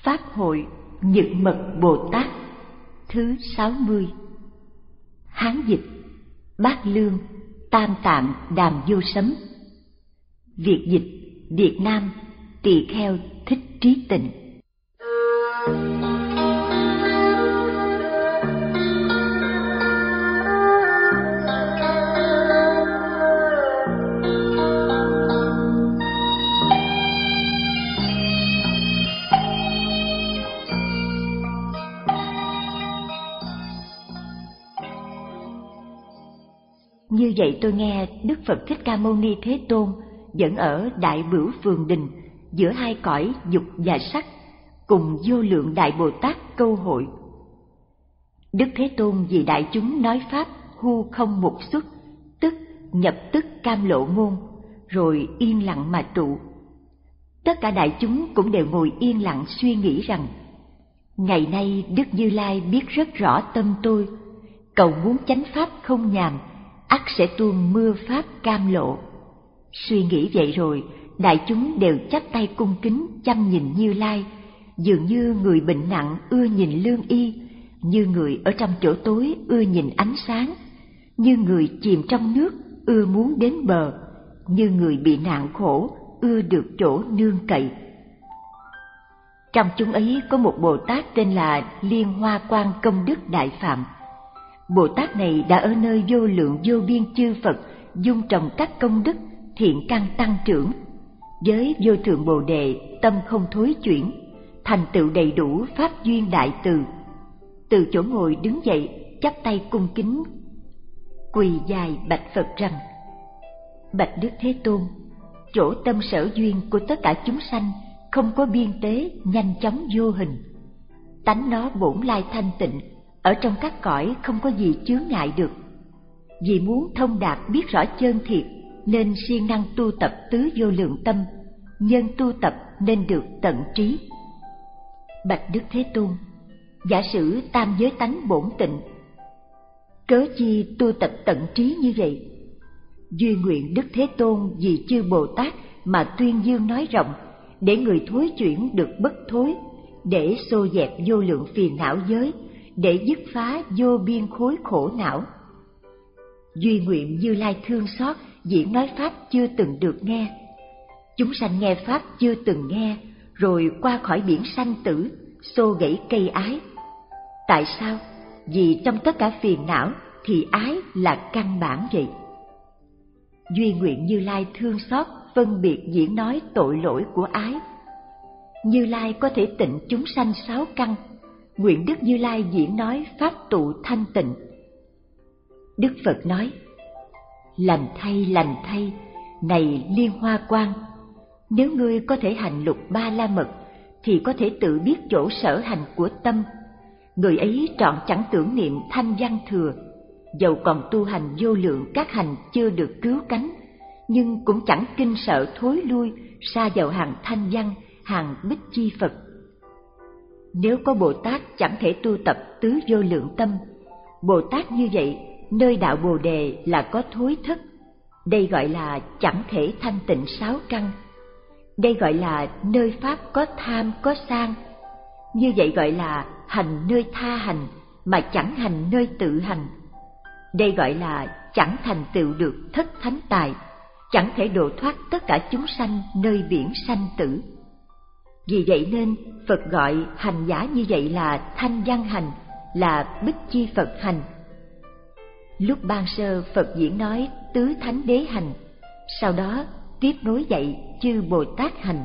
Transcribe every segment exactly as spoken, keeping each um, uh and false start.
Pháp hội Nhật Mật Bồ Tát thứ sáu mươi. Hán dịch Bát Lương Tam Tạng Đàm Vô Sấm. Việt dịch Việt Nam Tỳ Kheo Thích Trí Tịnh. Như vậy tôi nghe Đức Phật Thích Ca Mâu Ni Thế Tôn vẫn ở Đại Bửu Phường Đình giữa hai cõi dục và sắc, cùng vô lượng Đại Bồ Tát câu hội. Đức Thế Tôn vì đại chúng nói pháp hu không một xuất, tức nhập tức cam lộ môn, rồi yên lặng mà trụ. Tất cả đại chúng cũng đều ngồi yên lặng suy nghĩ rằng: ngày nay Đức Như Lai biết rất rõ tâm tôi, cầu muốn chánh pháp không nhàm, ắt sẽ tuôn mưa pháp cam lộ. Suy nghĩ vậy rồi, đại chúng đều chắp tay cung kính chăm nhìn Như Lai, dường như người bệnh nặng ưa nhìn lương y, như người ở trong chỗ tối ưa nhìn ánh sáng, như người chìm trong nước ưa muốn đến bờ, như người bị nạn khổ ưa được chỗ nương cậy. Trong chúng ấy có một Bồ Tát tên là Liên Hoa Quang Công Đức Đại Phạm. Bồ Tát này đã ở nơi vô lượng vô biên chư Phật dung trồng các công đức thiện căn tăng trưởng, với vô thượng Bồ Đề tâm không thối chuyển, thành tựu đầy đủ pháp duyên đại từ. Từ chỗ ngồi đứng dậy, chắp tay cung kính, quỳ dài bạch Phật rằng: bạch Đức Thế Tôn, chỗ tâm sở duyên của tất cả chúng sanh không có biên tế, nhanh chóng vô hình. Tánh nó bổn lai thanh tịnh, ở trong các cõi không có gì chướng ngại được. Vì muốn thông đạt biết rõ chân thiệt, nên siêng năng tu tập tứ vô lượng tâm, nhân tu tập nên được tận trí. Bạch Đức Thế Tôn, giả sử tam giới tánh bổn tịnh, cớ chi tu tập tận trí như vậy? Duy nguyện Đức Thế Tôn vì chư Bồ Tát mà tuyên dương nói rộng, để người thối chuyển được bất thối, để xô dẹp vô lượng phiền não giới, để dứt phá vô biên khối khổ não. Duy nguyện Như Lai thương xót diễn nói pháp chưa từng được nghe. Chúng sanh nghe pháp chưa từng nghe, rồi qua khỏi biển sanh tử, xô gãy cây ái. Tại sao? Vì trong tất cả phiền não thì ái là căn bản vậy. Duy nguyện Như Lai thương xót phân biệt diễn nói tội lỗi của ái. Như Lai có thể tịnh chúng sanh sáu căn, nguyện Đức Như Lai diễn nói pháp tụ thanh tịnh. Đức Phật nói: lành thay, lành thay, này Liên Hoa Quang, nếu ngươi có thể hành lục ba la mật, thì có thể tự biết chỗ sở hành của tâm. Người ấy trọn chẳng tưởng niệm thanh văn thừa, dầu còn tu hành vô lượng các hành chưa được cứu cánh, nhưng cũng chẳng kinh sợ thối lui xa vào hàng thanh văn, hàng bích chi Phật. Nếu có Bồ Tát chẳng thể tu tập tứ vô lượng tâm, Bồ Tát như vậy nơi đạo Bồ Đề là có thối thất, đây gọi là chẳng thể thanh tịnh sáu căn. Đây gọi là nơi pháp có tham có sang, như vậy gọi là hành nơi tha hành mà chẳng hành nơi tự hành. Đây gọi là chẳng thành tựu được thất thánh tài, chẳng thể độ thoát tất cả chúng sanh nơi biển sanh tử. Vì vậy nên Phật gọi hành giả như vậy là thanh văn hành, là bích chi Phật hành. Lúc ban sơ Phật diễn nói tứ thánh đế hành, sau đó tiếp nối dạy chư Bồ Tát hành.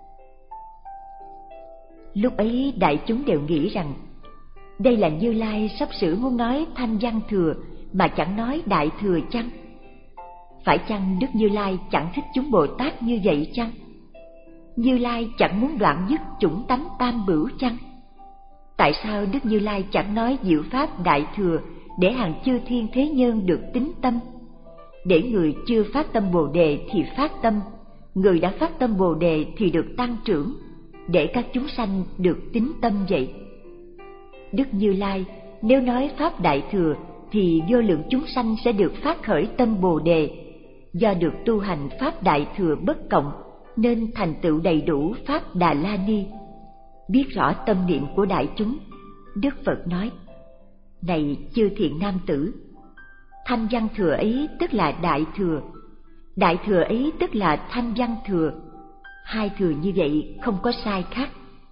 Lúc ấy đại chúng đều nghĩ rằng đây là Như Lai sắp sửa muốn nói thanh văn thừa mà chẳng nói đại thừa chăng? Phải chăng Đức Như Lai chẳng thích chúng Bồ Tát như vậy chăng? Như Lai chẳng muốn đoạn dứt chủng tánh tam bửu chăng? Tại sao Đức Như Lai chẳng nói diệu pháp đại thừa để hàng chư thiên thế nhân được tín tâm? Để người chưa phát tâm Bồ Đề thì phát tâm, người đã phát tâm Bồ Đề thì được tăng trưởng, để các chúng sanh được tín tâm vậy. Đức Như Lai nếu nói pháp đại thừa thì vô lượng chúng sanh sẽ được phát khởi tâm Bồ Đề, do được tu hành pháp đại thừa bất cộng nên thành tựu đầy đủ pháp Đà La Ni. Biết rõ tâm niệm của đại chúng, Đức Phật nói: Này chư thiện nam tử, thanh văn thừa ấy tức là đại thừa, đại thừa ấy tức là thanh văn thừa, hai thừa như vậy không có sai khác.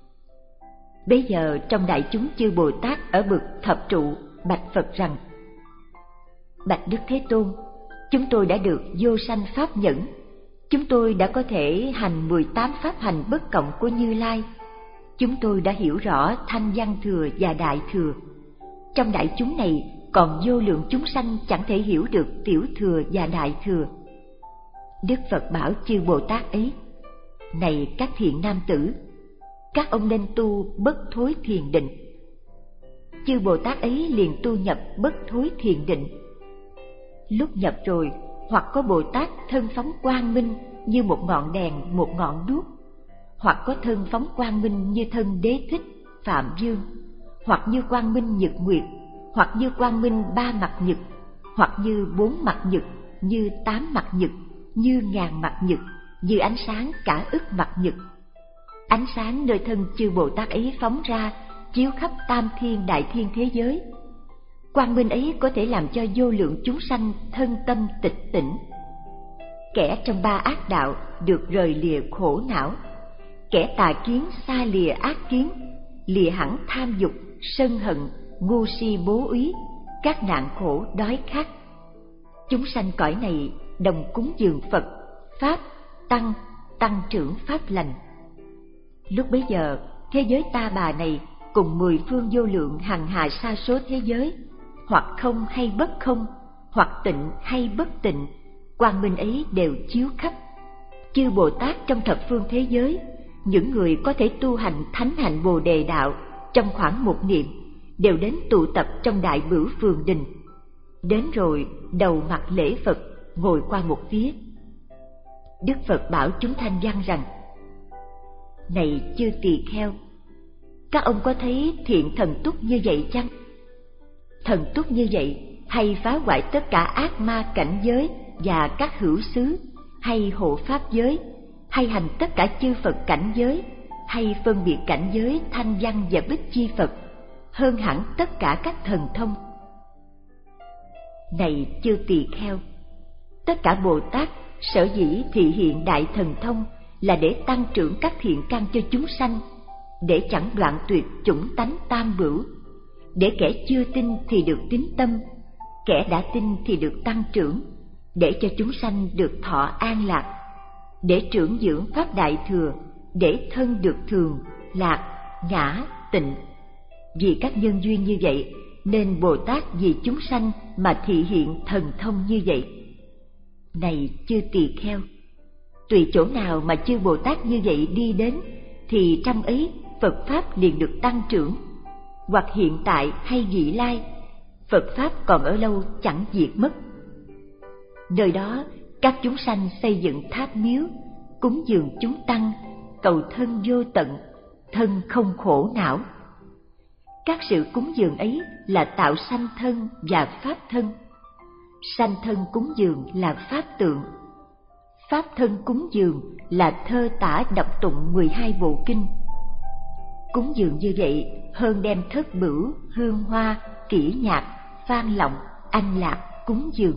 Bây giờ trong đại chúng chư Bồ Tát ở bậc thập trụ bạch Phật rằng: Bạch Đức Thế Tôn, chúng tôi đã được vô sanh pháp nhẫn, chúng tôi đã có thể hành mười tám pháp hành bất cộng của Như Lai, chúng tôi đã hiểu rõ thanh văn thừa và đại thừa. Trong đại chúng này còn vô lượng chúng sanh chẳng thể hiểu được tiểu thừa và đại thừa. Đức Phật bảo chư Bồ Tát ấy: Này các thiện nam tử, các ông nên tu bất thối thiền định. Chư Bồ Tát ấy liền tu nhập bất thối thiền định. Lúc nhập rồi, hoặc có Bồ Tát thân phóng quang minh như một ngọn đèn, một ngọn đuốc, hoặc có thân phóng quang minh như thân Đế Thích, Phạm Dương, hoặc như quang minh nhật nguyệt, hoặc như quang minh ba mặt nhật, hoặc như bốn mặt nhật, như tám mặt nhật, như ngàn mặt nhật, như ánh sáng cả ức mặt nhật. Ánh sáng nơi thân chư Bồ Tát ấy phóng ra chiếu khắp tam thiên đại thiên thế giới. Quang minh ấy có thể làm cho vô lượng chúng sanh thân tâm tịch tỉnh. Kẻ trong ba ác đạo được rời lìa khổ não, kẻ tà kiến xa lìa ác kiến, lìa hẳn tham dục, sân hận, ngu si bố úy, các nạn khổ đói khát. Chúng sanh cõi này đồng cúng dường Phật, Pháp, Tăng, tăng trưởng pháp lành. Lúc bấy giờ, thế giới ta bà này cùng mười phương vô lượng hằng hà sa số thế giới, hoặc không hay bất không, hoặc tịnh hay bất tịnh, quang minh ấy đều chiếu khắp. Chư Bồ Tát trong thập phương thế giới, những người có thể tu hành thánh hạnh Bồ Đề đạo trong khoảng một niệm, đều đến tụ tập trong Đại Bửu Phường Đình. Đến rồi đầu mặt lễ Phật, ngồi qua một phía. Đức Phật bảo chúng thanh văn rằng: Này chư tỳ kheo, các ông có thấy thiện thần túc như vậy chăng? Thần túc như vậy hay phá hoại tất cả ác ma cảnh giới và các hữu xứ, hay hộ pháp giới, hay hành tất cả chư Phật cảnh giới, hay phân biệt cảnh giới thanh văn và bích chi Phật, hơn hẳn tất cả các thần thông. Này chư tỳ kheo, tất cả Bồ Tát sở dĩ thị hiện đại thần thông là để tăng trưởng các thiện căn cho chúng sanh, để chẳng đoạn tuyệt chủng tánh tam bửu, để kẻ chưa tin thì được tín tâm, kẻ đã tin thì được tăng trưởng, để cho chúng sanh được thọ an lạc, để trưởng dưỡng pháp đại thừa, để thân được thường, lạc, ngã, tịnh. Vì các nhân duyên như vậy, nên Bồ Tát vì chúng sanh mà thị hiện thần thông như vậy. Này chư tỳ kheo, tùy chỗ nào mà chư Bồ Tát như vậy đi đến, thì trong ấy Phật Pháp liền được tăng trưởng. Hoặc hiện tại hay vị lai, Phật Pháp còn ở lâu chẳng diệt mất. Nơi đó, các chúng sanh xây dựng tháp miếu, cúng dường chúng tăng, cầu thân vô tận, thân không khổ não. Các sự cúng dường ấy là tạo sanh thân và pháp thân. Sanh thân cúng dường là pháp tượng, pháp thân cúng dường là thơ tả đọc tụng mười hai bộ kinh. Cúng dường như vậy hơn đem thất bửu, hương hoa, kỹ nhạc, vang lọng, anh lạc cúng dường.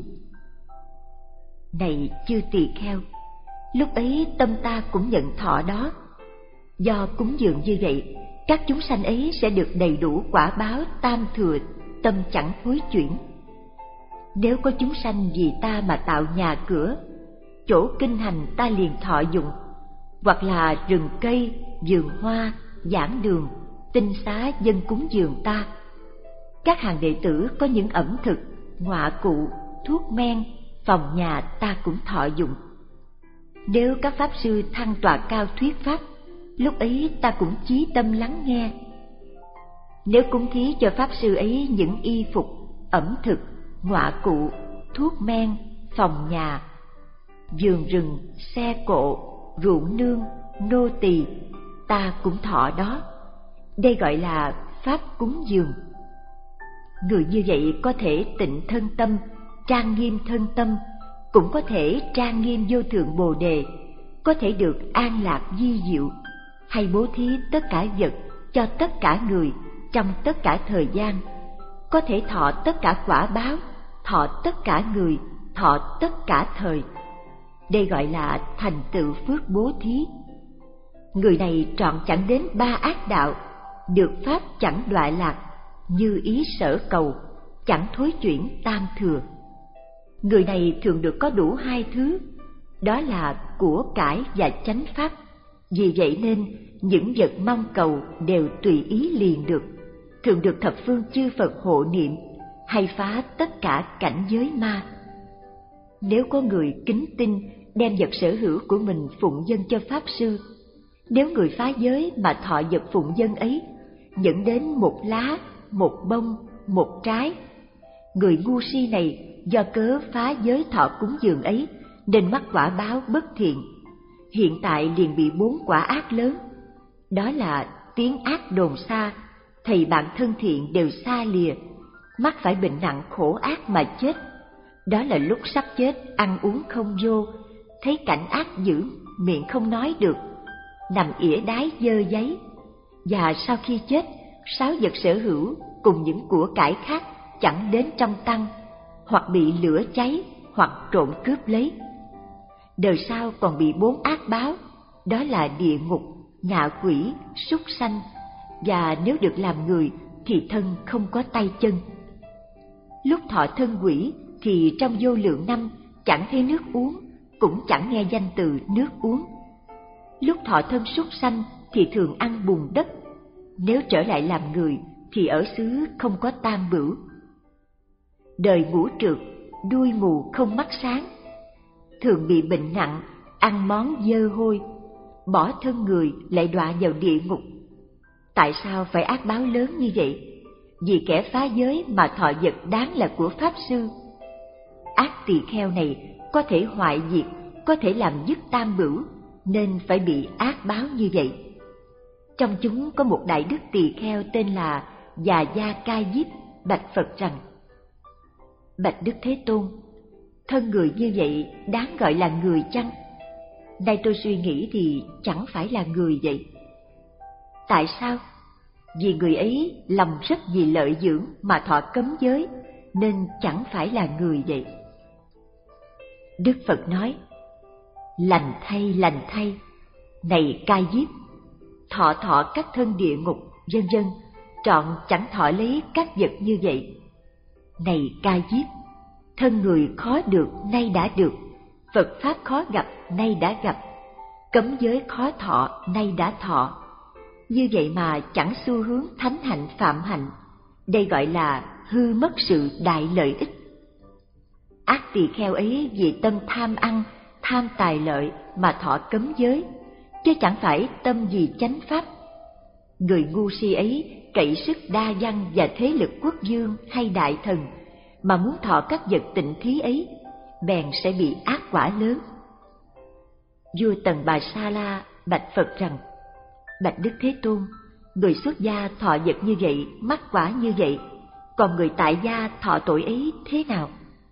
Này chư tỳ kheo, lúc ấy tâm ta cũng nhận thọ đó. Do cúng dường như vậy, các chúng sanh ấy sẽ được đầy đủ quả báo tam thừa, tâm chẳng hối chuyển. Nếu có chúng sanh vì ta mà tạo nhà cửa, chỗ kinh hành ta liền thọ dụng, hoặc là rừng cây, vườn hoa, giảng đường, tinh xá dân cúng dường ta. Các hàng đệ tử có những ẩm thực, ngọa cụ, thuốc men, phòng nhà ta cũng thọ dụng. Nếu các pháp sư thăng tọa cao thuyết pháp, lúc ấy ta cũng chí tâm lắng nghe. Nếu cúng thí cho pháp sư ấy những y phục, ẩm thực, ngọa cụ, thuốc men, phòng nhà, vườn rừng, xe cộ, ruộng nương, nô tỳ, ta cũng thọ đó. Đây gọi là pháp cúng dường. Người như vậy có thể tịnh thân tâm, trang nghiêm thân tâm, cũng có thể trang nghiêm vô thượng bồ đề, có thể được an lạc di diệu, hay bố thí tất cả vật cho tất cả người trong tất cả thời gian, có thể thọ tất cả quả báo, thọ tất cả người, thọ tất cả thời. Đây gọi là thành tựu phước bố thí. Người này trọn chẳng đến ba ác đạo, được pháp chẳng đọa lạc, như ý sở cầu, chẳng thối chuyển tam thừa. Người này thường được có đủ hai thứ, đó là của cải và chánh pháp. Vì vậy nên những vật mong cầu đều tùy ý liền được, thường được thập phương chư Phật hộ niệm, hay phá tất cả cảnh giới ma. Nếu có người kính tin đem vật sở hữu của mình phụng dâng cho Pháp Sư, nếu người phá giới mà thọ vật phụng dâng ấy dẫn đến một lá, một bông, một trái, người ngu si này do cớ phá giới thọ cúng dường ấy nên mắc quả báo bất thiện, hiện tại liền bị bốn quả ác lớn, đó là tiếng ác đồn xa, thầy bạn thân thiện đều xa lìa, mắc phải bệnh nặng khổ ác mà chết. Đó là lúc sắp chết ăn uống không vô, thấy cảnh ác dữ miệng không nói được, nằm ỉa đái dơ giấy. Và sau khi chết, sáu vật sở hữu cùng những của cải khác chẳng đến trong tăng, hoặc bị lửa cháy, hoặc trộm cướp lấy. Đời sau còn bị bốn ác báo, đó là địa ngục, ngạ quỷ, súc sanh, và nếu được làm người thì thân không có tay chân. Lúc thọ thân quỷ thì trong vô lượng năm chẳng thấy nước uống, cũng chẳng nghe danh từ nước uống. Lúc thọ thân súc sanh thì thường ăn bùn đất, nếu trở lại làm người thì ở xứ không có tam bửu. Đời ngũ trượt, đuôi mù không mắt sáng, thường bị bệnh nặng, ăn món dơ hôi, bỏ thân người lại đọa vào địa ngục. Tại sao phải ác báo lớn như vậy? Vì kẻ phá giới mà thọ vật đáng là của Pháp Sư. Ác tỳ kheo này có thể hoại diệt, có thể làm dứt tam bửu, nên phải bị ác báo như vậy. Trong chúng có một đại đức tỳ kheo tên là Già Gia Ca Diếp, bạch Phật rằng: Bạch Đức Thế Tôn, thân người như vậy đáng gọi là người chăng? Nay tôi suy nghĩ thì chẳng phải là người vậy. Tại sao? Vì người ấy lòng rất vì lợi dưỡng mà thọ cấm giới, nên chẳng phải là người vậy. Đức Phật nói: Lành thay, lành thay, này Ca Diếp, thọ thọ các thân địa ngục, vân vân, trọn chẳng thọ lấy các vật như vậy. Này Ca Diếp, thân người khó được nay đã được, Phật Pháp khó gặp nay đã gặp, cấm giới khó thọ nay đã thọ. Như vậy mà chẳng xu hướng thánh hạnh phạm hạnh, đây gọi là hư mất sự đại lợi ích. Ác tỳ kheo ấy vì tâm tham ăn, tham tài lợi mà thọ cấm giới, chứ chẳng phải tâm vì chánh pháp. Người ngu si ấy cậy sức đa văn và thế lực quốc vương hay đại thần mà muốn thọ các vật tịnh thí ấy, bèn sẽ bị ác quả lớn. Vua Tần Bà Sa La bạch Phật rằng: Bạch Đức Thế Tôn, người xuất gia thọ vật như vậy mắc quả như vậy, còn người tại gia thọ tội ấy thế nào?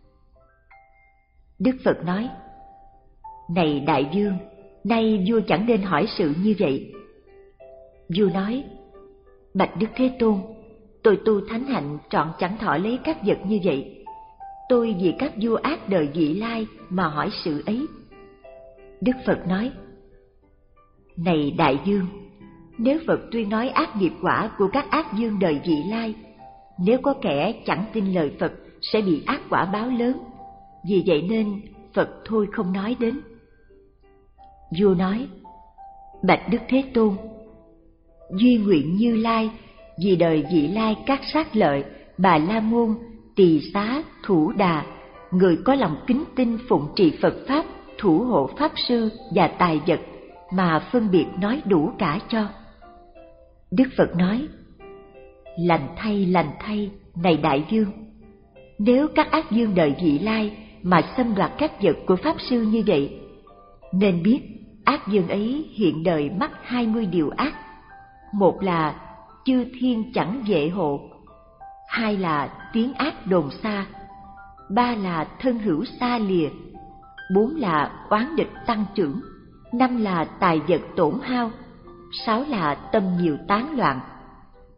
Đức Phật nói: Này đại vương, nay vua chẳng nên hỏi sự như vậy. Vua nói: Bạch Đức Thế Tôn, tôi tu thánh hạnh trọn chẳng thọ lấy các vật như vậy. Tôi vì các vua ác đời vị lai mà hỏi sự ấy. Đức Phật nói: Này đại vương, nếu Phật tuyên nói ác nghiệp quả của các ác vương đời vị lai, nếu có kẻ chẳng tin lời Phật sẽ bị ác quả báo lớn. Vì vậy nên Phật thôi không nói đến. Vua nói: Bạch Đức Thế Tôn, duy nguyện Như Lai vì đời vị lai các sát lợi, Bà La Môn, Tỳ Xá, Thủ Đà, người có lòng kính tin phụng trì Phật Pháp, thủ hộ Pháp Sư và tài vật, mà phân biệt nói đủ cả cho. Đức Phật nói: Lành thay, lành thay, này đại vương, nếu các ác vương đời vị lai mà xâm đoạt các vật của Pháp Sư như vậy, nên biết ác vương ấy hiện đời mắc hai mươi điều ác. Một là chư thiên chẳng vệ hộ, hai là tiếng ác đồn xa, ba là thân hữu xa lìa, bốn là oán địch tăng trưởng, năm là tài vật tổn hao, sáu là tâm nhiều tán loạn,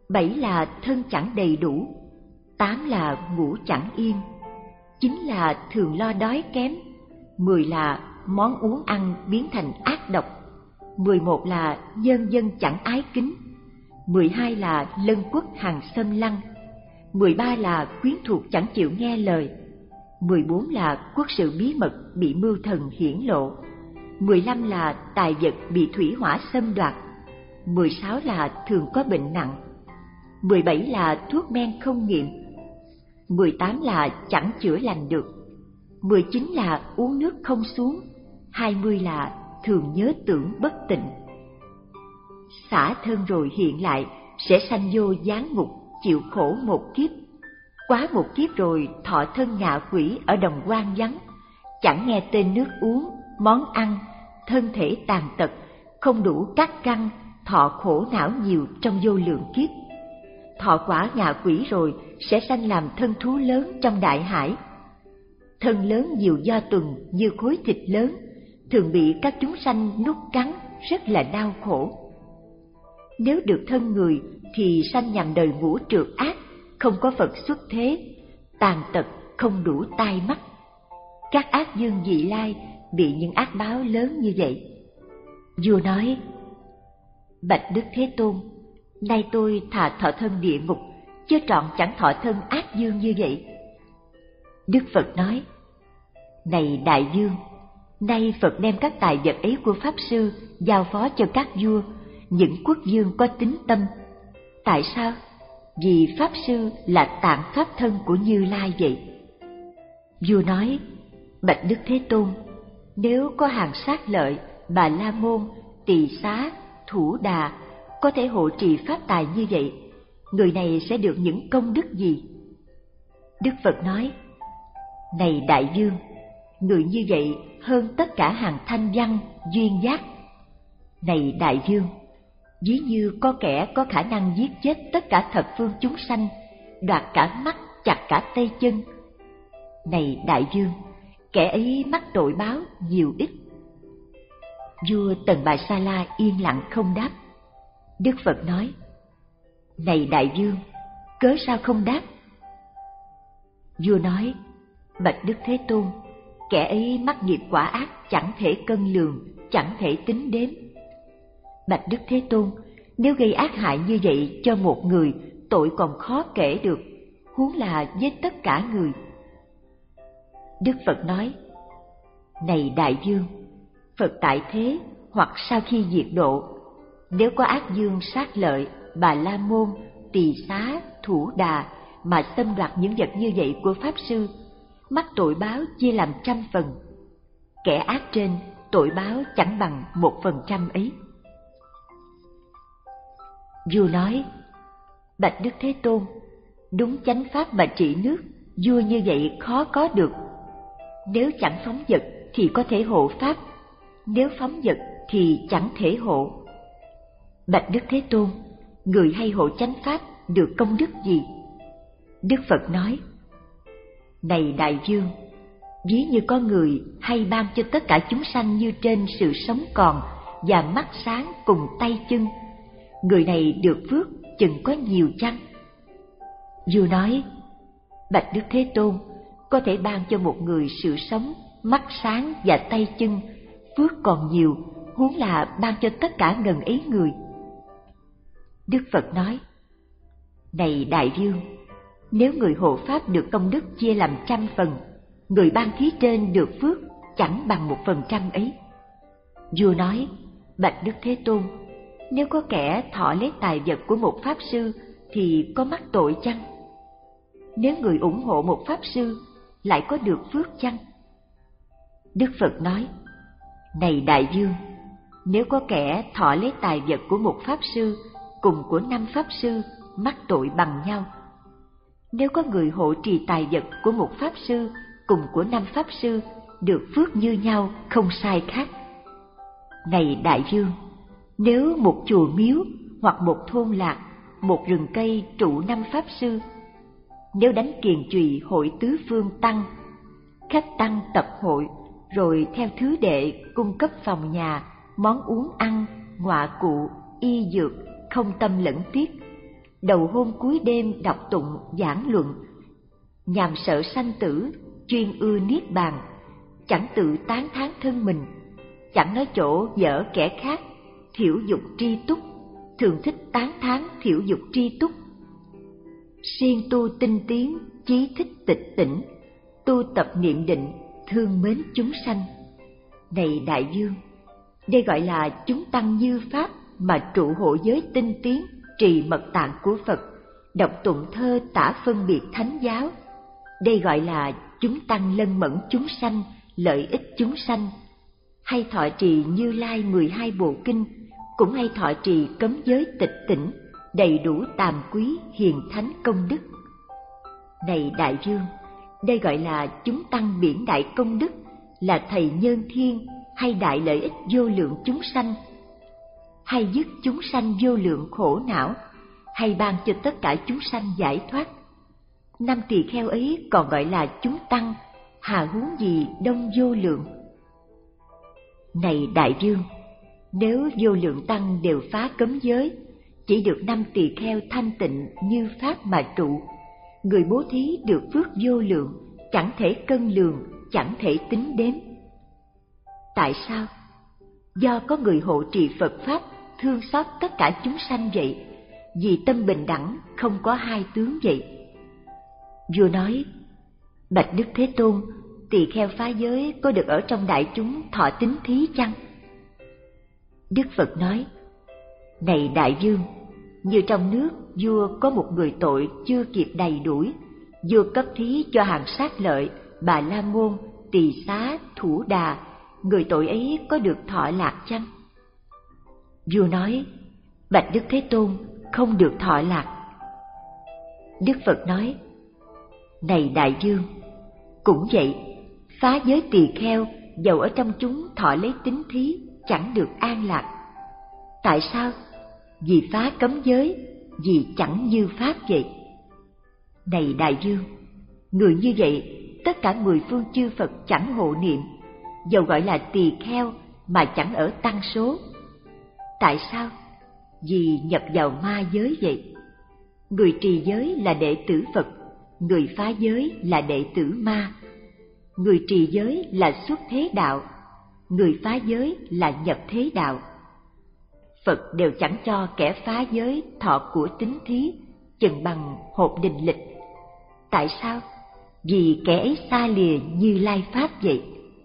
bảy là thân chẳng đầy đủ, tám là ngủ chẳng yên, chín là thường lo đói kém, mười là món uống ăn biến thành ác độc, mười một là nhân dân chẳng ái kính, mười hai là lân quốc hàng xâm lăng, mười ba là quyến thuộc chẳng chịu nghe lời, mười bốn là quốc sự bí mật bị mưu thần hiển lộ, mười lăm là tài vật bị thủy hỏa xâm đoạt, mười sáu là thường có bệnh nặng, mười bảy là thuốc men không nghiệm, mười tám là chẳng chữa lành được, mười chín là uống nước không xuống, hai mươi là thường nhớ tưởng bất tịnh. Xả thân rồi hiện lại sẽ sanh vô gián ngục, chịu khổ một kiếp. Quá một kiếp rồi thọ thân ngạ quỷ ở đồng hoang vắng, chẳng nghe tên nước uống, món ăn, thân thể tàn tật, không đủ các căn, thọ khổ não nhiều trong vô lượng kiếp. Thọ quả ngạ quỷ rồi sẽ sanh làm thân thú lớn trong đại hải. Thân lớn nhiều do tuần như khối thịt lớn, thường bị các chúng sanh nuốt cắn, rất là đau khổ. Nếu được thân người thì sanh nhằm đời ngũ trượt ác, không có Phật xuất thế, tàn tật không đủ tai mắt. Các ác dương vị lai bị những ác báo lớn như vậy. Vua nói: Bạch Đức Thế Tôn, nay tôi thà thọ thân địa ngục, chứ trọn chẳng thọ thân ác dương như vậy. Đức Phật nói: Này đại vương, nay Phật đem các tài vật ấy của Pháp Sư giao phó cho các vua, những quốc vương có tín tâm. Tại sao? Vì Pháp Sư là tạng Pháp thân của Như Lai vậy. Vua nói: Bạch Đức Thế Tôn, nếu có hàng sát lợi, Bà La Môn, Tỳ Xá, Thủ Đà có thể hộ trì pháp tài như vậy, người này sẽ được những công đức gì? Đức Phật nói: Này đại vương, người như vậy hơn tất cả hàng thanh văn, duyên giác. Này đại vương, ví như có kẻ có khả năng giết chết tất cả thập phương chúng sanh, đoạt cả mắt, chặt cả tay chân. Này đại vương, kẻ ấy mắc tội báo nhiều ít. Vua Tần Bà Sa La yên lặng không đáp. Đức Phật nói: Này đại vương, cớ sao không đáp? Vua nói: Bạch Đức Thế Tôn, kẻ ấy mắc nghiệp quả ác chẳng thể cân lường, chẳng thể tính đếm. Bạch Đức Thế Tôn, nếu gây ác hại như vậy cho một người, tội còn khó kể được, huống là với tất cả người. Đức Phật nói: Này đại vương, Phật tại thế hoặc sau khi diệt độ, nếu có ác dương sát lợi, Bà La Môn, Tỳ Xá, Thủ Đà mà xâm đoạt những vật như vậy của Pháp Sư, mắc tội báo chia làm trăm phần. Kẻ ác trên tội báo chẳng bằng một phần trăm ấy. Vua nói: Bạch Đức Thế Tôn, đúng chánh pháp mà trị nước, vua như vậy khó có được. Nếu chẳng phóng vật thì có thể hộ pháp, nếu phóng vật thì chẳng thể hộ. Bạch Đức Thế Tôn, người hay hộ chánh pháp được công đức gì? Đức Phật nói: Này đại vương, ví như có người hay ban cho tất cả chúng sanh như trên sự sống còn và mắt sáng cùng tay chân, người này được phước chừng có nhiều chăng? Vua nói: Bạch Đức Thế Tôn, có thể ban cho một người sự sống, mắt sáng và tay chân, phước còn nhiều, huống là ban cho tất cả ngần ấy người. Đức Phật nói: Này đại vương, nếu người hộ pháp được công đức chia làm trăm phần, người ban thí trên được phước chẳng bằng một phần trăm ấy. Vua nói: Bạch Đức Thế Tôn, nếu có kẻ thọ lấy tài vật của một Pháp Sư thì có mắc tội chăng? Nếu người ủng hộ một Pháp Sư lại có được phước chăng? Đức Phật nói: Này đại vương, nếu có kẻ thọ lấy tài vật của một Pháp Sư cùng của năm Pháp Sư mắc tội bằng nhau. Nếu có người hộ trì tài vật của một Pháp Sư cùng của năm Pháp Sư được phước như nhau, không sai khác. Này đại vương, nếu một chùa miếu hoặc một thôn lạc, một rừng cây trụ năm Pháp Sư, nếu đánh kiền chùy hội tứ phương tăng, khách tăng tập hội, rồi theo thứ đệ cung cấp phòng nhà, món uống ăn, ngọa cụ, y dược, không tâm lẫn tiếc, đầu hôm cuối đêm đọc tụng giảng luận, nhàm sợ sanh tử, chuyên ưa niết bàn, chẳng tự tán thán thân mình, chẳng nói chỗ dở kẻ khác, thiểu dục tri túc, thường thích tán thán thiểu dục tri túc. Siêng tu tinh tiến, chí thích tịch tỉnh, tu tập niệm định, thương mến chúng sanh. Này đại vương, đây gọi là chúng tăng như pháp mà trụ hộ giới tinh tiến, trì mật tạng của Phật, đọc tụng thơ tả phân biệt thánh giáo. Đây gọi là chúng tăng lân mẫn chúng sanh, lợi ích chúng sanh. Hay thọ trì Như Lai mười hai bộ kinh, cũng hay thọ trì cấm giới tịch tỉnh, đầy đủ tàm quý hiền thánh công đức. Này đại vương, đây gọi là chúng tăng biển đại công đức, là thầy nhân thiên, hay đại lợi ích vô lượng chúng sanh, hay dứt chúng sanh vô lượng khổ não, hay ban cho tất cả chúng sanh giải thoát. Năm tỳ kheo ấy còn gọi là chúng tăng, hà huống gì đông vô lượng. Này đại vương, nếu vô lượng tăng đều phá cấm giới, chỉ được năm tỳ kheo thanh tịnh như pháp mà trụ, người bố thí được phước vô lượng, chẳng thể cân lường, chẳng thể tính đếm. Tại sao? Do có người hộ trì Phật Pháp, thương xót tất cả chúng sanh vậy, vì tâm bình đẳng, không có hai tướng vậy. Vua nói, bạch Đức Thế Tôn, tỳ kheo phá giới có được ở trong đại chúng thọ tín thí chăng? Đức Phật nói, này đại vương, như trong nước vua có một người tội chưa kịp đầy đuổi, vua cấp thí cho hàng sát lợi, Bà La Môn, Tỳ Xá, Thủ Đà, người tội ấy có được thọ lạc chăng? Vua nói, bạch Đức Thế Tôn, không được thọ lạc. Đức Phật nói, này đại vương, cũng vậy, phá giới tỳ kheo, dầu ở trong chúng thọ lấy tín thí, chẳng được an lạc. Tại sao? Vì phá cấm giới, vì chẳng như pháp vậy. Này đại vương, người như vậy, tất cả mười phương chư Phật chẳng hộ niệm, dầu gọi là tỳ kheo mà chẳng ở tăng số. Tại sao? Vì nhập vào ma giới vậy. Người trì giới là đệ tử Phật, người phá giới là đệ tử ma. Người trì giới là xuất thế đạo, người phá giới là nhập thế đạo. Phật đều chẳng cho kẻ phá giới thọ của tín thí, chừng bằng hột đình lịch. Tại sao? Vì kẻ ấy xa lìa Như Lai Pháp vậy.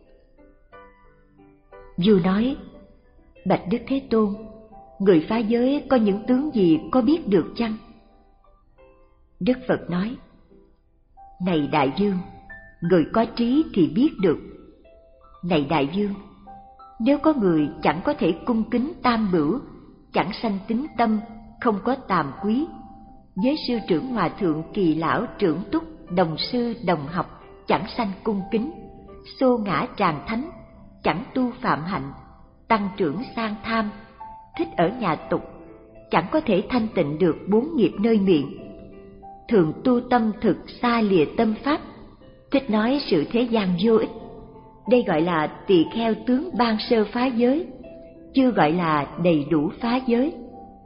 Vua nói, bạch Đức Thế Tôn, người phá giới có những tướng gì có biết được chăng? Đức Phật nói, này đại vương, người có trí thì biết được. Này đại vương, nếu có người chẳng có thể cung kính tam bửu, chẳng sanh tín tâm, không có tàm quý, với sư trưởng hòa thượng Kỳ Lão trưởng túc, đồng sư đồng học, chẳng sanh cung kính, xô ngã tràng thánh, chẳng tu phạm hạnh, tăng trưởng sang tham, thích ở nhà tục, chẳng có thể thanh tịnh được bốn nghiệp nơi miệng, thường tu tâm thực xa lìa tâm pháp, thích nói sự thế gian vô ích. Đây gọi là tỳ kheo tướng ban sơ phá giới, chưa gọi là đầy đủ phá giới.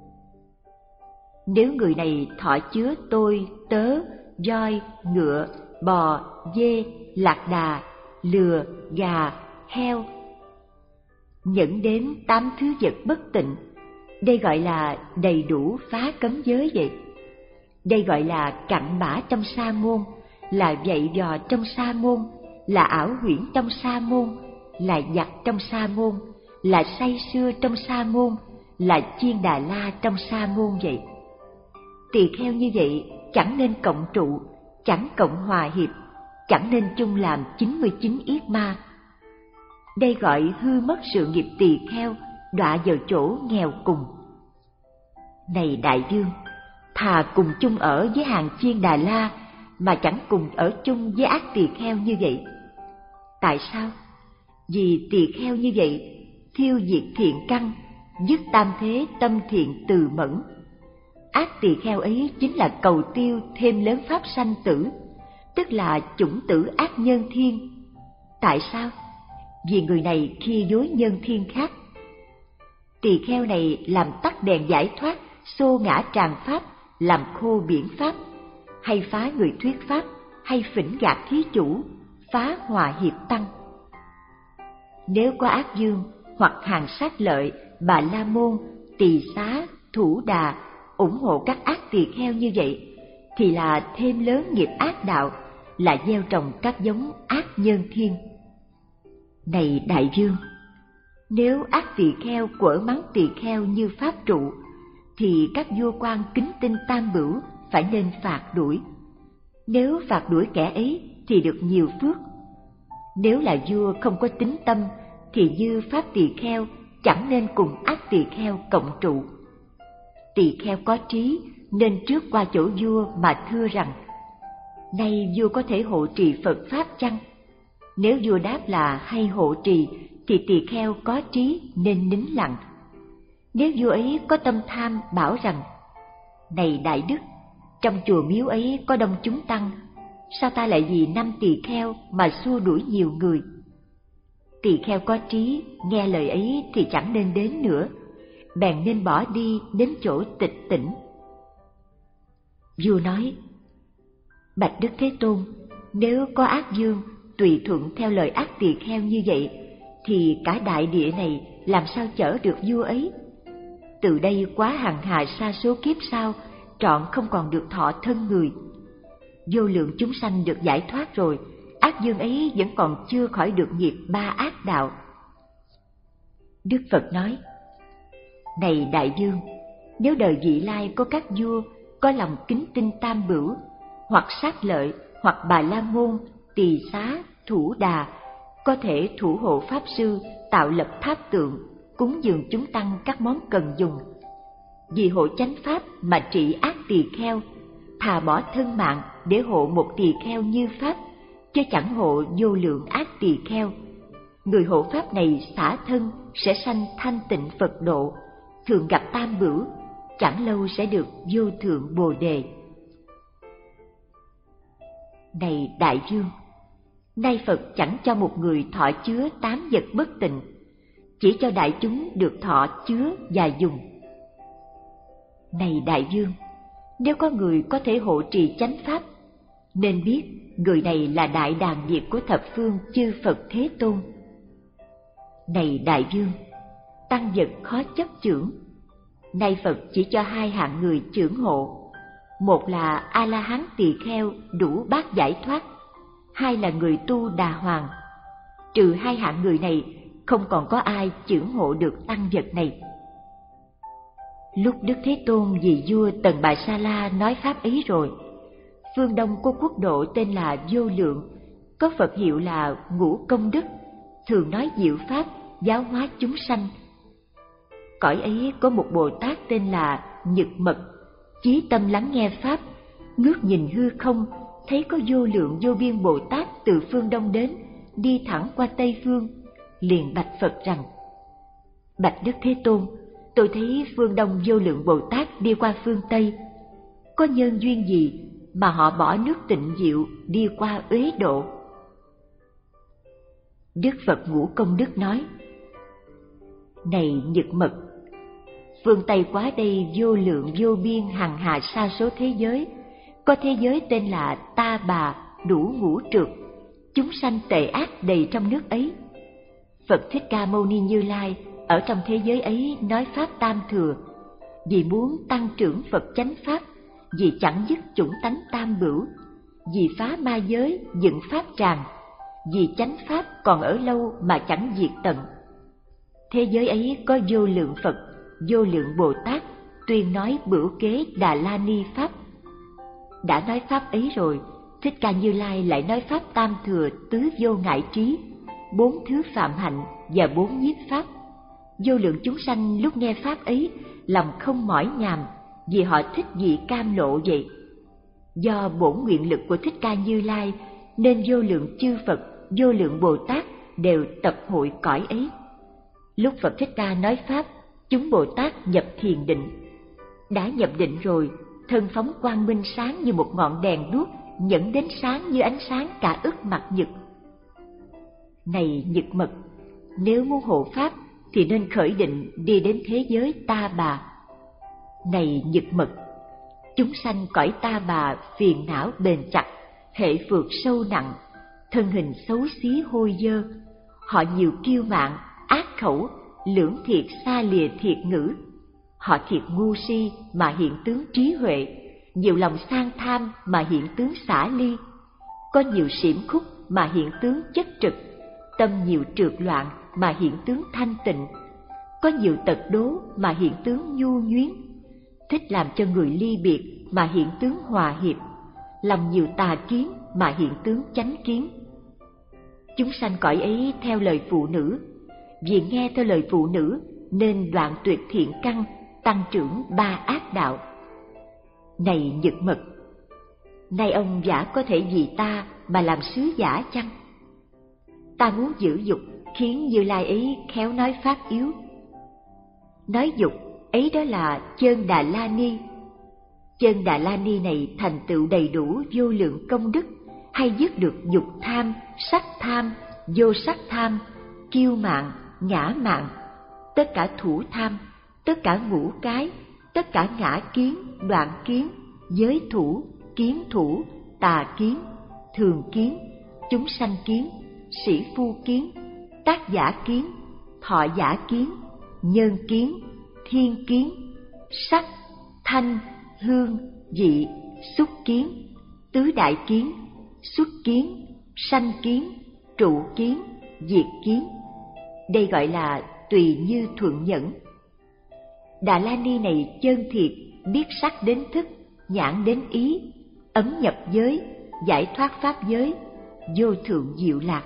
Nếu người này thọ chứa tôi, tớ, voi, ngựa, bò, dê, lạc đà, lừa, gà, heo, nhẫn đến tám thứ vật bất tịnh, đây gọi là đầy đủ phá cấm giới vậy. Đây gọi là cặn bã trong sa môn, là dạy dò trong sa môn, là ảo huyễn trong sa môn, là giặc trong sa môn, là say sưa trong sa môn, là chiên đà la trong sa môn vậy. Tỳ kheo như vậy chẳng nên cộng trụ, chẳng cộng hòa hiệp, chẳng nên chung làm chín mươi chín yết ma. Đây gọi hư mất sự nghiệp tỳ kheo, đọa vào chỗ nghèo cùng. Này đại vương, thà cùng chung ở với hàng chiên đà la mà chẳng cùng ở chung với ác tỳ kheo như vậy. Tại sao? Vì tỳ kheo như vậy thiêu diệt thiện căn, dứt tam thế tâm thiện từ mẫn. Ác tỳ kheo ấy chính là cầu tiêu thêm lớn pháp sanh tử, tức là chủng tử ác nhân thiên. Tại sao? Vì người này khi dối nhân thiên khác. Tỳ kheo này làm tắt đèn giải thoát, xô ngã tràng pháp, làm khô biển pháp, hay phá người thuyết pháp, hay phỉnh gạt thí chủ, phá hòa hiệp tăng. Nếu có ác dương hoặc hàng sát lợi, bà la môn, tỳ xá, thủ đà ủng hộ các ác tỳ kheo như vậy, thì là thêm lớn nghiệp ác đạo, là gieo trồng các giống ác nhân thiên. Này đại vương, nếu ác tỳ kheo quở mắng tỳ kheo như pháp trụ, thì các vua quan kính tinh tam bửu phải nên phạt đuổi. Nếu phạt đuổi kẻ ấy thì được nhiều phước. Nếu là vua không có tín tâm, thì như pháp tỳ kheo chẳng nên cùng ác tỳ kheo cộng trụ. Tỳ kheo có trí nên trước qua chỗ vua mà thưa rằng: nay vua có thể hộ trì Phật pháp chăng? Nếu vua đáp là hay hộ trì, thì tỳ kheo có trí nên nín lặng. Nếu vua ấy có tâm tham bảo rằng: này đại đức, trong chùa miếu ấy có đông chúng tăng, sao ta lại vì năm tỳ kheo mà xua đuổi nhiều người? Tỳ kheo có trí nghe lời ấy thì chẳng nên đến nữa, bèn nên bỏ đi đến chỗ tịch tỉnh. Vua nói: bạch Đức Thế Tôn, nếu có ác dương tùy thuận theo lời ác tỳ kheo như vậy, thì cả đại địa này làm sao chở được vua ấy? Từ đây quá hằng hà sa số kiếp sau, trọn không còn được thọ thân người. Vô lượng chúng sanh được giải thoát rồi, ác dương ấy vẫn còn chưa khỏi được nghiệp ba ác đạo. Đức Phật nói: này đại vương, nếu đời vị lai có các vua có lòng kính tinh tam bửu, hoặc sát lợi, hoặc bà la môn, tỳ xá, thủ đà, có thể thủ hộ pháp sư, tạo lập tháp tượng, cúng dường chúng tăng các món cần dùng. Vì hộ chánh pháp mà trị ác tỳ kheo, thà bỏ thân mạng để hộ một tỳ kheo như pháp, chứ chẳng hộ vô lượng ác tỳ kheo. Người hộ pháp này xả thân sẽ sanh thanh tịnh Phật độ, thường gặp tam bửu, chẳng lâu sẽ được vô thượng Bồ đề. Này đại vương, nay Phật chẳng cho một người thọ chứa tám vật bất tịnh, chỉ cho đại chúng được thọ chứa và dùng. Này đại vương, nếu có người có thể hộ trì chánh pháp, nên biết người này là đại đàn diệt của thập phương chư Phật Thế Tôn. Này đại vương, tăng vật khó chấp chưởng, nay Phật chỉ cho hai hạng người chưởng hộ. Một là A-la-hán tỳ kheo đủ bát giải thoát, hai là người tu đà hoàng. Trừ hai hạng người này, không còn có ai chưởng hộ được tăng vật này. Lúc Đức Thế Tôn vì vua Tần Bà Sa La nói pháp ấy rồi, phương Đông có quốc độ tên là Vô Lượng, có Phật hiệu là Ngũ Công Đức, thường nói diệu pháp, giáo hóa chúng sanh. Cõi ấy có một Bồ Tát tên là Nhật Mật, chí tâm lắng nghe pháp, ngước nhìn hư không, thấy có vô lượng vô biên Bồ Tát từ phương Đông đến, đi thẳng qua Tây phương, liền bạch Phật rằng: bạch Đức Thế Tôn, tôi thấy phương Đông vô lượng Bồ Tát đi qua phương Tây, có nhân duyên gì mà họ bỏ nước tịnh diệu đi qua Uế Độ? Đức Phật Ngũ Công Đức nói: này Nhật Mật, phương Tây quá đây vô lượng vô biên hằng hà sa số thế giới, có thế giới tên là Ta Bà đủ ngũ trược, chúng sanh tệ ác đầy trong nước ấy. Phật Thích Ca Mâu Ni Như Lai ở trong thế giới ấy nói pháp tam thừa, vì muốn tăng trưởng Phật chánh pháp, vì chẳng dứt chủng tánh tam bửu, vì phá ma giới dựng pháp tràng, vì chánh pháp còn ở lâu mà chẳng diệt tận. Thế giới ấy có vô lượng Phật, vô lượng Bồ Tát tuyên nói bửu kế Đà La Ni pháp. Đã nói pháp ấy rồi, Thích Ca Như Lai lại nói pháp tam thừa tứ vô ngại trí, bốn thứ phạm hạnh và bốn nhiếp pháp. Vô lượng chúng sanh lúc nghe pháp ấy, lòng không mỏi nhàm, vì họ thích vị cam lộ vậy. Do bổn nguyện lực của Thích Ca Như Lai, nên vô lượng chư Phật, vô lượng Bồ Tát đều tập hội cõi ấy. Lúc Phật Thích Ca nói pháp, chúng Bồ Tát nhập thiền định. Đã nhập định rồi, thân phóng quang minh sáng như một ngọn đèn đuốc, nhẫn đến sáng như ánh sáng cả ức mặt nhật. Này Nhật Mật, nếu muốn hộ pháp thì nên khởi định đi đến thế giới Ta Bà. Này Nhật Mật, Chúng sanh cõi ta bà phiền não bền chặt, hệ phược sâu nặng, thân hình xấu xí hôi dơ. Họ nhiều kiêu mạn, ác khẩu, lưỡng thiệt xa lìa thiệt ngữ. Họ thiệt ngu si mà hiện tướng trí huệ, nhiều lòng sang tham mà hiện tướng xả ly. Có nhiều xỉm khúc mà hiện tướng chất trực, tâm nhiều trượt loạn mà hiện tướng thanh tịnh. Có nhiều tật đố mà hiện tướng nhu nhuyến, thích làm cho người ly biệt mà hiện tướng hòa hiệp, lòng nhiều tà kiến mà hiện tướng chánh kiến. Chúng sanh cõi ấy theo lời phụ nữ, vì nghe theo lời phụ nữ nên đoạn tuyệt thiện căn, tăng trưởng ba ác đạo. Này Nhật Mật, nay ông giả có thể vì ta mà làm sứ giả chăng? Ta muốn giữ dục khiến Như Lai ấy khéo nói pháp yếu. Nói dục ấy đó là Chơn Đà La Ni. Chơn Đà La Ni này thành tựu đầy đủ vô lượng công đức, hay dứt được dục tham, sắc tham, vô sắc tham, kiêu mạn, ngã mạn, tất cả thủ tham, tất cả ngũ cái, tất cả ngã kiến, đoạn kiến, giới thủ, kiến thủ, tà kiến, thường kiến, chúng sanh kiến, sĩ phu kiến, tác giả kiến, thọ giả kiến, nhân kiến, thiên kiến, sắc, thanh, hương, vị, xúc kiến, tứ đại kiến, xuất kiến, sanh kiến, trụ kiến, diệt kiến. Đây gọi là tùy như thuận nhẫn. Đà La Ni này chân thiệt, biết sắc đến thức, nhãn đến ý, ấm nhập giới, giải thoát pháp giới, vô thượng diệu lạc.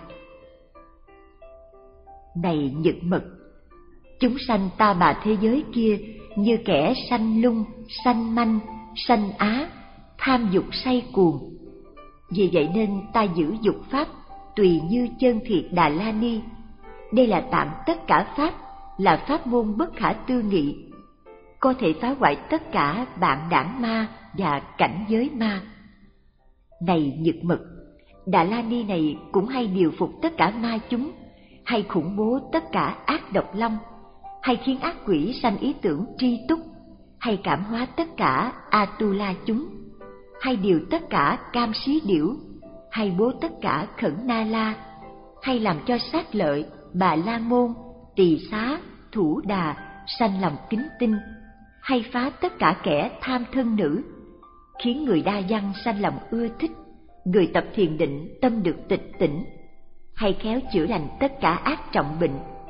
Này Nhật Mật, chúng sanh ta bà thế giới kia như kẻ sanh lung, sanh manh, sanh á, tham dục say cuồng. Vì vậy nên ta giữ dục pháp tùy như chân thiệt Đà La Ni. Đây là tạm tất cả pháp, là pháp môn bất khả tư nghị, có thể phá hoại tất cả bạn đảng ma và cảnh giới ma. Này Nhật Mật, Đà La Ni này cũng hay điều phục tất cả ma chúng, hay khủng bố tất cả ác độc long, hay khiến ác quỷ sanh ý tưởng tri túc, hay cảm hóa tất cả Atula chúng, hay điều tất cả Cam Xí Điểu, hay bố tất cả Khẩn Na La, hay làm cho sát lợi, Bà La Môn, Tỳ Xá, Thủ Đà sanh lòng kính tinh, hay phá tất cả kẻ tham thân nữ, khiến người đa văn sanh lòng ưa thích, người tập thiền định tâm được tịch tỉnh, hay khéo chữa lành tất cả ác trọng bệnh,